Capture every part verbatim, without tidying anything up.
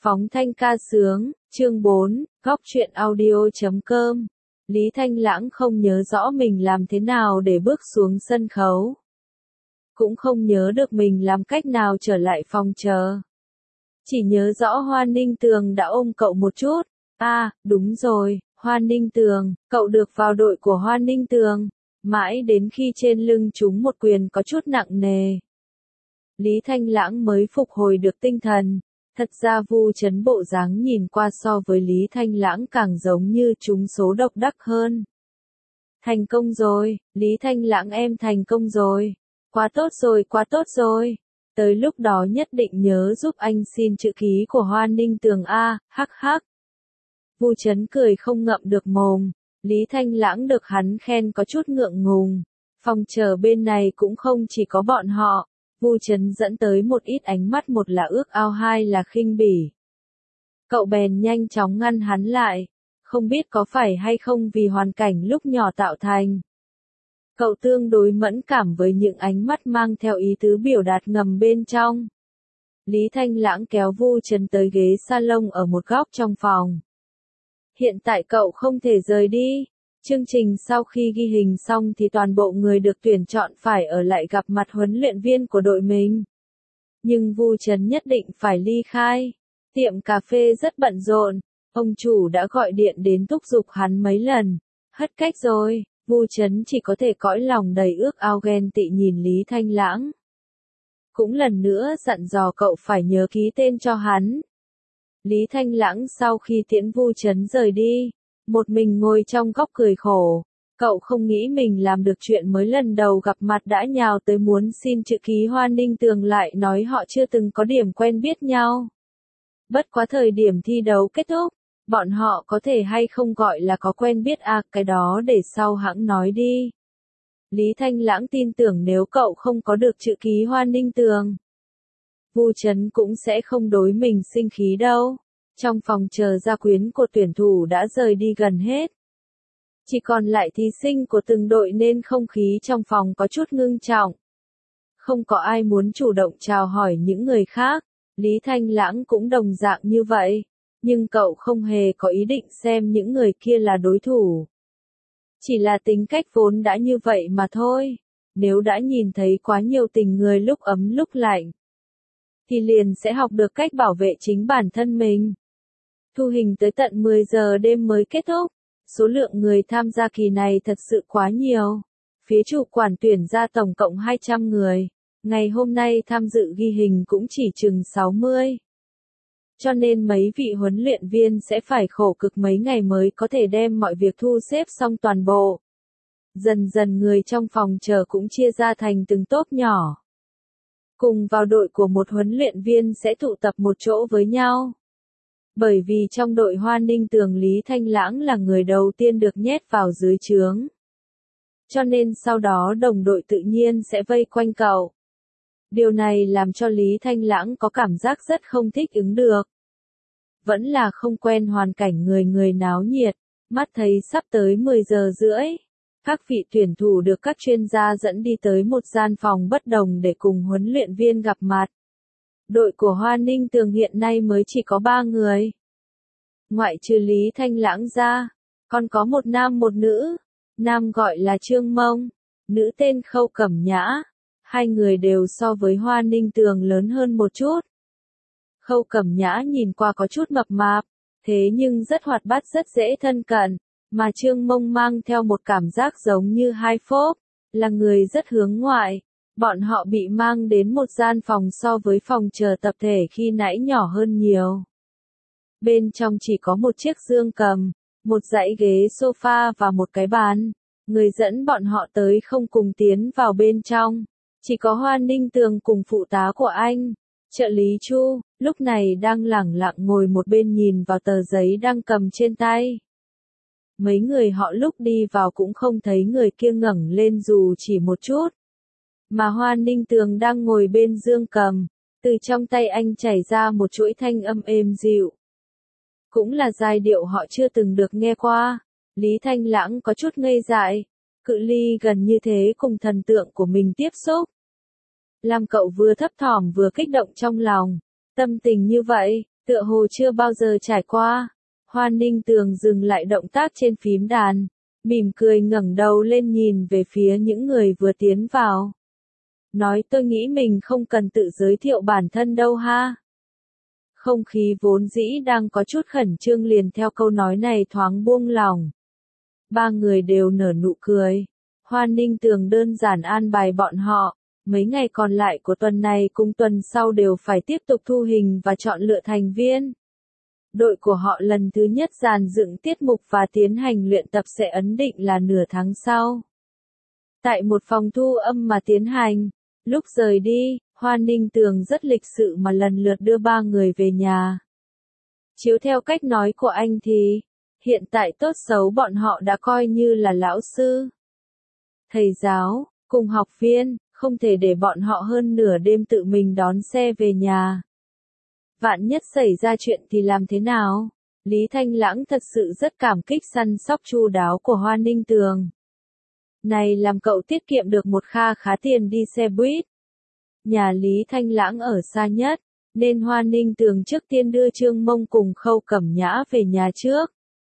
Phóng thanh ca sướng, chương bốn, góc truyện audio chấm com. Lý Thanh Lãng không nhớ rõ mình làm thế nào để bước xuống sân khấu. Cũng không nhớ được mình làm cách nào trở lại phòng chờ. Chỉ nhớ rõ Hoa Ninh Tường đã ôm cậu một chút. À, đúng rồi, Hoa Ninh Tường, cậu được vào đội của Hoa Ninh Tường. Mãi đến khi trên lưng chúng một quyền có chút nặng nề. Lý Thanh Lãng mới phục hồi được tinh thần. Thật ra Vu Chấn bộ dáng nhìn qua so với Lý Thanh Lãng càng giống như trúng số độc đắc hơn. Thành công rồi, Lý Thanh Lãng em thành công rồi. Quá tốt rồi, quá tốt rồi. Tới lúc đó nhất định nhớ giúp anh xin chữ ký của Hoa Ninh Tường A, hắc hắc. Vu Chấn cười không ngậm được mồm. Lý Thanh Lãng được hắn khen có chút ngượng ngùng. Phòng chờ bên này cũng không chỉ có bọn họ. Vu Chấn dẫn tới một ít ánh mắt, một là ước ao, hai là khinh bỉ. Cậu bèn nhanh chóng ngăn hắn lại. Không biết có phải hay không vì hoàn cảnh lúc nhỏ tạo thành. Cậu tương đối mẫn cảm với những ánh mắt mang theo ý tứ biểu đạt ngầm bên trong. Lý Thanh Lãng kéo Vu Chấn tới ghế salon ở một góc trong phòng. Hiện tại cậu không thể rời đi. Chương trình sau khi ghi hình xong thì toàn bộ người được tuyển chọn phải ở lại gặp mặt huấn luyện viên của đội mình. Nhưng Vu Chấn nhất định phải ly khai. Tiệm cà phê rất bận rộn. Ông chủ đã gọi điện đến thúc giục hắn mấy lần. Hết cách rồi, Vu Chấn chỉ có thể cõi lòng đầy ước ao ghen tị nhìn Lý Thanh Lãng. Cũng lần nữa dặn dò cậu phải nhớ ký tên cho hắn. Lý Thanh Lãng sau khi tiễn Vu Chấn rời đi, một mình ngồi trong góc cười khổ. Cậu không nghĩ mình làm được chuyện mới lần đầu gặp mặt đã nhào tới muốn xin chữ ký Hoa Ninh Tường, lại nói họ chưa từng có điểm quen biết nhau. Bất quá thời điểm thi đấu kết thúc, bọn họ có thể hay không gọi là có quen biết à, cái đó để sau hãng nói đi. Lý Thanh Lãng tin tưởng nếu cậu không có được chữ ký Hoa Ninh Tường, Vu Chấn cũng sẽ không đối mình sinh khí đâu. Trong phòng chờ gia quyến của tuyển thủ đã rời đi gần hết. Chỉ còn lại thí sinh của từng đội nên không khí trong phòng có chút ngưng trọng. Không có ai muốn chủ động chào hỏi những người khác. Lý Thanh Lãng cũng đồng dạng như vậy. Nhưng cậu không hề có ý định xem những người kia là đối thủ. Chỉ là tính cách vốn đã như vậy mà thôi. Nếu đã nhìn thấy quá nhiều tình người lúc ấm lúc lạnh, thì liền sẽ học được cách bảo vệ chính bản thân mình. Thu hình tới tận mười giờ đêm mới kết thúc. Số lượng người tham gia kỳ này thật sự quá nhiều. Phía chủ quản tuyển ra tổng cộng hai trăm người. Ngày hôm nay tham dự ghi hình cũng chỉ chừng sáu mươi. Cho nên mấy vị huấn luyện viên sẽ phải khổ cực mấy ngày mới có thể đem mọi việc thu xếp xong toàn bộ. Dần dần người trong phòng chờ cũng chia ra thành từng tốp nhỏ. Cùng vào đội của một huấn luyện viên sẽ tụ tập một chỗ với nhau. Bởi vì trong đội Hoa Ninh Tường Lý Thanh Lãng là người đầu tiên được nhét vào dưới trướng. Cho nên sau đó đồng đội tự nhiên sẽ vây quanh cậu. Điều này làm cho Lý Thanh Lãng có cảm giác rất không thích ứng được. Vẫn là không quen hoàn cảnh người người náo nhiệt, mắt thấy sắp tới mười giờ rưỡi. Các vị tuyển thủ được các chuyên gia dẫn đi tới một gian phòng bất đồng để cùng huấn luyện viên gặp mặt. Đội của Hoa Ninh Tường hiện nay mới chỉ có ba người. Ngoại trừ Lý Thanh Lãng ra, còn có một nam một nữ. Nam gọi là Trương Mông, nữ tên Khâu Cẩm Nhã. Hai người đều so với Hoa Ninh Tường lớn hơn một chút. Khâu Cẩm Nhã nhìn qua có chút mập mạp, thế nhưng rất hoạt bát, rất dễ thân cận. Mà Trương Mông mang theo một cảm giác giống như hai phốp, là người rất hướng ngoại. Bọn họ bị mang đến một gian phòng so với phòng chờ tập thể khi nãy nhỏ hơn nhiều. Bên trong chỉ có một chiếc dương cầm, một dãy ghế sofa và một cái bàn. Người dẫn bọn họ tới không cùng tiến vào bên trong. Chỉ có Hoa Ninh Tường cùng phụ tá của anh, trợ lý Chu, lúc này đang lẳng lặng ngồi một bên nhìn vào tờ giấy đang cầm trên tay. Mấy người họ lúc đi vào cũng không thấy người kia ngẩng lên dù chỉ một chút. Mà Hoa Ninh Tường đang ngồi bên dương cầm, từ trong tay anh chảy ra một chuỗi thanh âm êm dịu. Cũng là giai điệu họ chưa từng được nghe qua. Lý Thanh Lãng có chút ngây dại, cự ly gần như thế cùng thần tượng của mình tiếp xúc. Làm cậu vừa thấp thỏm vừa kích động trong lòng. Tâm tình như vậy, Tựa hồ chưa bao giờ trải qua. Hoa Ninh Tường dừng lại động tác trên phím đàn, mỉm cười ngẩng đầu lên nhìn về phía những người vừa tiến vào. Nói tôi nghĩ mình không cần tự giới thiệu bản thân đâu ha. Không khí vốn dĩ đang có chút khẩn trương liền theo câu nói này thoáng buông lỏng. Ba người đều nở nụ cười. Hoa Ninh Tường đơn giản an bài bọn họ. Mấy ngày còn lại của tuần này cùng tuần sau đều phải tiếp tục thu hình và chọn lựa thành viên. Đội của họ lần thứ nhất dàn dựng tiết mục và tiến hành luyện tập sẽ ấn định là nửa tháng sau. Tại một phòng thu âm mà tiến hành, lúc rời đi, Hoa Ninh Tường rất lịch sự mà lần lượt đưa ba người về nhà. Chiếu theo cách nói của anh thì, hiện tại tốt xấu bọn họ đã coi như là lão sư, thầy giáo, cùng học viên, không thể để bọn họ hơn nửa đêm tự mình đón xe về nhà. Vạn nhất xảy ra chuyện thì làm thế nào? Lý Thanh Lãng thật sự rất cảm kích săn sóc chu đáo của Hoa Ninh Tường. Này làm cậu tiết kiệm được một kha khá tiền đi xe buýt. Nhà Lý Thanh Lãng ở xa nhất, nên Hoa Ninh Tường trước tiên đưa Trương Mông cùng Khâu Cẩm Nhã về nhà trước.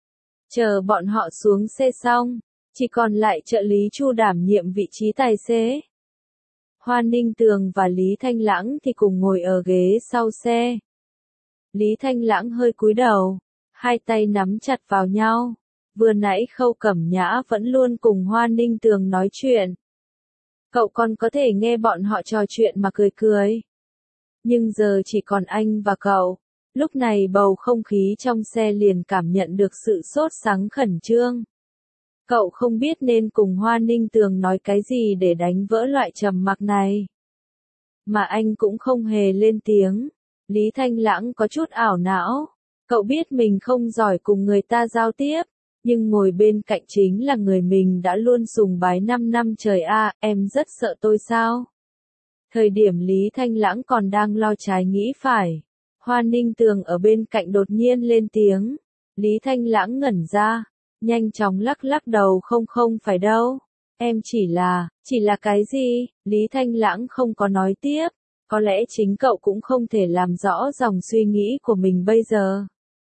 Chờ bọn họ xuống xe xong, chỉ còn lại trợ lý Chu đảm nhiệm vị trí tài xế. Hoa Ninh Tường và Lý Thanh Lãng thì cùng ngồi ở ghế sau xe. Lý Thanh Lãng hơi cúi đầu, hai tay nắm chặt vào nhau. Vừa nãy Khâu Cẩm Nhã vẫn luôn cùng Hoa Ninh Tường nói chuyện. Cậu còn có thể nghe bọn họ trò chuyện mà cười cười. Nhưng giờ chỉ còn anh và cậu. Lúc này bầu không khí trong xe liền cảm nhận được sự sốt sắng khẩn trương. Cậu không biết nên cùng Hoa Ninh Tường nói cái gì để đánh vỡ loại trầm mặc này. Mà anh cũng không hề lên tiếng. Lý Thanh Lãng có chút ảo não. Cậu biết mình không giỏi cùng người ta giao tiếp, nhưng ngồi bên cạnh chính là người mình đã luôn sùng bái năm năm trời a, à, em rất sợ tôi sao? Thời điểm Lý Thanh Lãng còn đang lo trái nghĩ phải, Hoa Ninh Tường ở bên cạnh đột nhiên lên tiếng. Lý Thanh Lãng ngẩn ra, nhanh chóng lắc lắc đầu không không phải đâu. Em chỉ là, chỉ là cái gì? Lý Thanh Lãng không có nói tiếp. Có lẽ chính cậu cũng không thể làm rõ dòng suy nghĩ của mình bây giờ.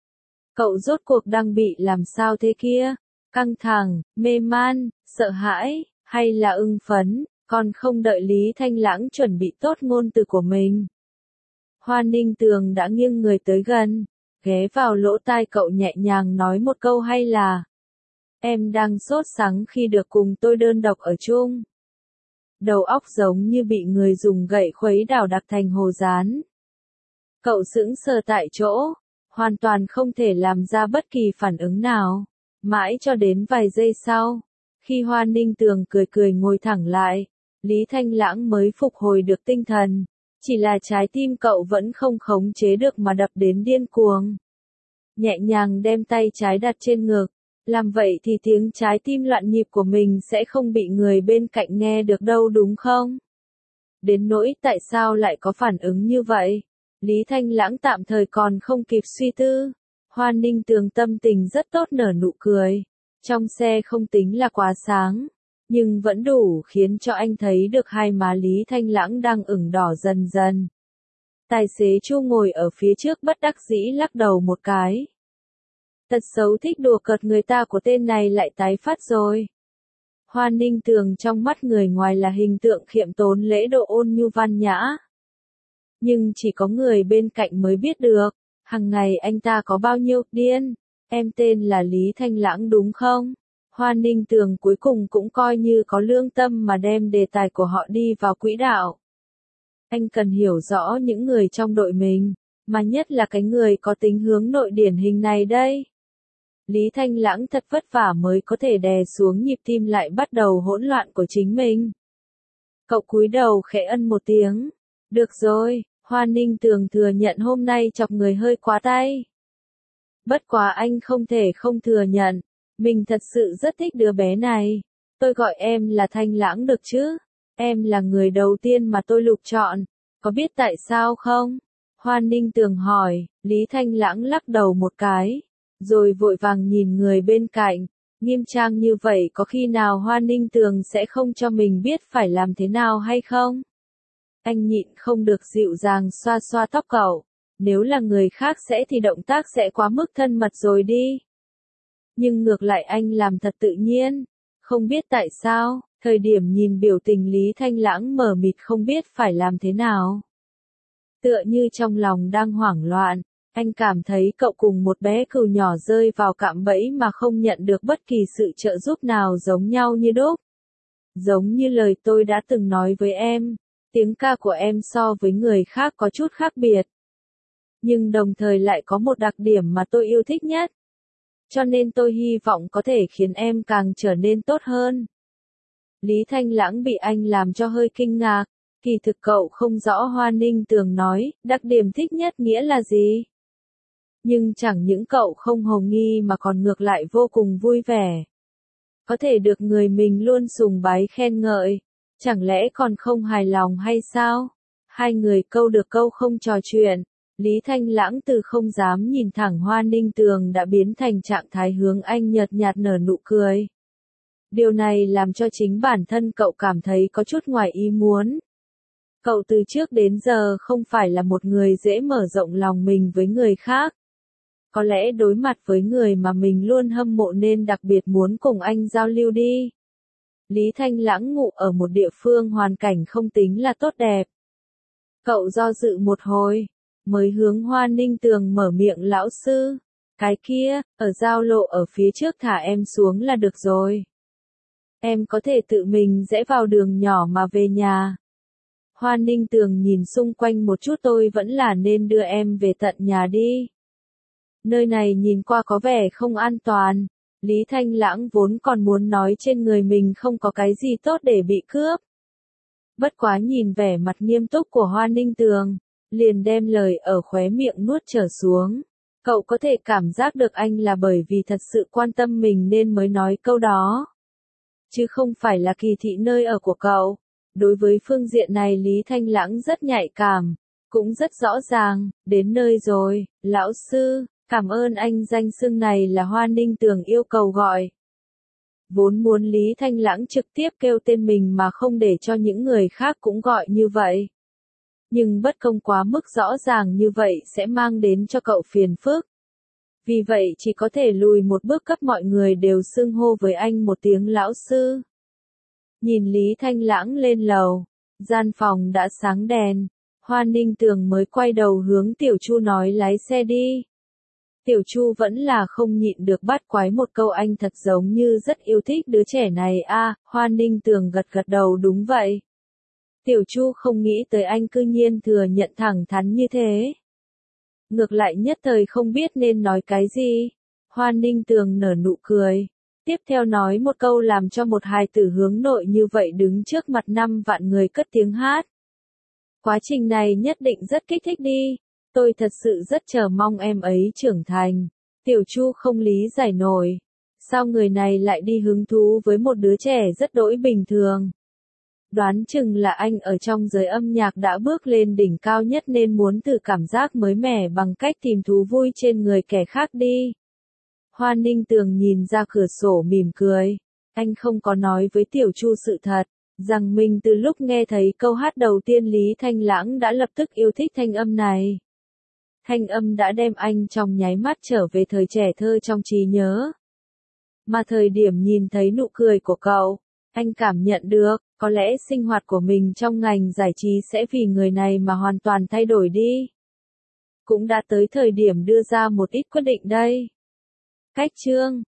Cậu rốt cuộc đang bị làm sao thế kia? Căng thẳng, mê man, sợ hãi, hay là ưng phấn? Còn không đợi Lý Thanh Lãng chuẩn bị tốt ngôn từ của mình. Hoa Ninh Tường đã nghiêng người tới gần, ghé vào lỗ tai cậu nhẹ nhàng nói một câu hay là: em đang sốt sắng khi được cùng tôi đơn độc ở chung. Đầu óc giống như bị người dùng gậy khuấy đảo đặc thành hồ dán. Cậu sững sờ tại chỗ, hoàn toàn không thể làm ra bất kỳ phản ứng nào. Mãi cho đến vài giây sau, khi Hoa Ninh Tường cười cười ngồi thẳng lại, Lý Thanh Lãng mới phục hồi được tinh thần. Chỉ là trái tim cậu vẫn không khống chế được mà đập đến điên cuồng. Nhẹ nhàng đem tay trái đặt trên ngực. Làm vậy thì tiếng trái tim loạn nhịp của mình sẽ không bị người bên cạnh nghe được đâu đúng không? Đến nỗi tại sao lại có phản ứng như vậy? Lý Thanh Lãng tạm thời còn không kịp suy tư. Hoa Ninh Tường tâm tình rất tốt nở nụ cười. Trong xe không tính là quá sáng, nhưng vẫn đủ khiến cho anh thấy được hai má Lý Thanh Lãng đang ửng đỏ dần dần. Tài xế Chu ngồi ở phía trước bất đắc dĩ lắc đầu một cái. Tật xấu thích đùa cợt người ta của tên này lại tái phát rồi. Hoa Ninh Tường trong mắt người ngoài là hình tượng khiêm tốn lễ độ ôn nhu văn nhã. Nhưng chỉ có người bên cạnh mới biết được, hằng ngày anh ta có bao nhiêu điên. Em tên là Lý Thanh Lãng đúng không? Hoa Ninh Tường cuối cùng cũng coi như có lương tâm mà đem đề tài của họ đi vào quỹ đạo. Anh cần hiểu rõ những người trong đội mình, mà nhất là cái người có tính hướng nội điển hình này đây. Lý Thanh Lãng thật vất vả mới có thể đè xuống nhịp tim lại bắt đầu hỗn loạn của chính mình. Cậu cúi đầu khẽ ân một tiếng. Được rồi, Hoa Ninh Tường thừa nhận hôm nay chọc người hơi quá tay. Bất quá anh không thể không thừa nhận, mình thật sự rất thích đứa bé này. Tôi gọi em là Thanh Lãng được chứ? Em là người đầu tiên mà tôi lục chọn. Có biết tại sao không? Hoa Ninh Tường hỏi. Lý Thanh Lãng lắc đầu một cái, rồi vội vàng nhìn người bên cạnh. Nghiêm trang như vậy có khi nào Hoa Ninh Tường sẽ không cho mình biết phải làm thế nào hay không? Anh nhịn không được dịu dàng xoa xoa tóc cậu. Nếu là người khác sẽ thì động tác sẽ quá mức thân mật rồi đi. Nhưng ngược lại anh làm thật tự nhiên. Không biết tại sao, thời điểm nhìn biểu tình Lý Thanh Lãng mờ mịt không biết phải làm thế nào. Tựa như trong lòng đang hoảng loạn, anh cảm thấy cậu cùng một bé cừu nhỏ rơi vào cạm bẫy mà không nhận được bất kỳ sự trợ giúp nào giống nhau như đúc. Giống như lời tôi đã từng nói với em, tiếng ca của em so với người khác có chút khác biệt. Nhưng đồng thời lại có một đặc điểm mà tôi yêu thích nhất. Cho nên tôi hy vọng có thể khiến em càng trở nên tốt hơn. Lý Thanh Lãng bị anh làm cho hơi kinh ngạc, kỳ thực cậu không rõ Hoa Ninh Tường nói, đặc điểm thích nhất nghĩa là gì. Nhưng chẳng những cậu không hồ nghi mà còn ngược lại vô cùng vui vẻ. Có thể được người mình luôn sùng bái khen ngợi, chẳng lẽ còn không hài lòng hay sao? Hai người câu được câu không trò chuyện, Lý Thanh Lãng từ không dám nhìn thẳng Hoa Ninh Tường đã biến thành trạng thái hướng anh nhợt nhạt nở nụ cười. Điều này làm cho chính bản thân cậu cảm thấy có chút ngoài ý muốn. Cậu từ trước đến giờ không phải là một người dễ mở rộng lòng mình với người khác. Có lẽ đối mặt với người mà mình luôn hâm mộ nên đặc biệt muốn cùng anh giao lưu đi. Lý Thanh Lãng ngụ ở một địa phương hoàn cảnh không tính là tốt đẹp. Cậu do dự một hồi, mới hướng Hoa Ninh Tường mở miệng lão sư. Cái kia, ở giao lộ ở phía trước thả em xuống là được rồi. Em có thể tự mình rẽ vào đường nhỏ mà về nhà. Hoa Ninh Tường nhìn xung quanh một chút, tôi vẫn là nên đưa em về tận nhà đi. Nơi này nhìn qua có vẻ không an toàn. Lý Thanh Lãng vốn còn muốn nói trên người mình không có cái gì tốt để bị cướp. Bất quá nhìn vẻ mặt nghiêm túc của Hoa Ninh Tường, liền đem lời ở khóe miệng nuốt trở xuống. Cậu có thể cảm giác được anh là bởi vì thật sự quan tâm mình nên mới nói câu đó. Chứ không phải là kỳ thị nơi ở của cậu. Đối với phương diện này Lý Thanh Lãng rất nhạy cảm, cũng rất rõ ràng, đến nơi rồi, lão sư, cảm ơn anh, danh xưng này là Hoa Ninh Tường yêu cầu gọi. Vốn muốn Lý Thanh Lãng trực tiếp kêu tên mình mà không để cho những người khác cũng gọi như vậy. Nhưng bất công quá mức rõ ràng như vậy sẽ mang đến cho cậu phiền phức. Vì vậy chỉ có thể lùi một bước, cấp mọi người đều xưng hô với anh một tiếng lão sư. Nhìn Lý Thanh Lãng lên lầu, gian phòng đã sáng đèn, Hoa Ninh Tường mới quay đầu hướng Tiểu Chu nói lái xe đi. Tiểu Chu vẫn là không nhịn được bắt quái một câu, anh thật giống như rất yêu thích đứa trẻ này a. À, Hoa Ninh Tường gật gật đầu, đúng vậy. Tiểu Chu không nghĩ tới anh cư nhiên thừa nhận thẳng thắn như thế. Ngược lại nhất thời không biết nên nói cái gì. Hoa Ninh Tường nở nụ cười. Tiếp theo nói một câu làm cho một hài tử hướng nội như vậy đứng trước mặt năm vạn người cất tiếng hát. Quá trình này nhất định rất kích thích đi. Tôi thật sự rất chờ mong em ấy trưởng thành. Tiểu Chu không lý giải nổi. Sao người này lại đi hứng thú với một đứa trẻ rất đỗi bình thường. Đoán chừng là anh ở trong giới âm nhạc đã bước lên đỉnh cao nhất nên muốn thử cảm giác mới mẻ bằng cách tìm thú vui trên người kẻ khác đi. Hoa Ninh Tường nhìn ra cửa sổ mỉm cười. Anh không có nói với Tiểu Chu sự thật, rằng mình từ lúc nghe thấy câu hát đầu tiên Lý Thanh Lãng đã lập tức yêu thích thanh âm này. Thanh âm đã đem anh trong nháy mắt trở về thời trẻ thơ trong trí nhớ. Mà thời điểm nhìn thấy nụ cười của cậu, anh cảm nhận được, có lẽ sinh hoạt của mình trong ngành giải trí sẽ vì người này mà hoàn toàn thay đổi đi. Cũng đã tới thời điểm đưa ra một ít quyết định đây. Cách chương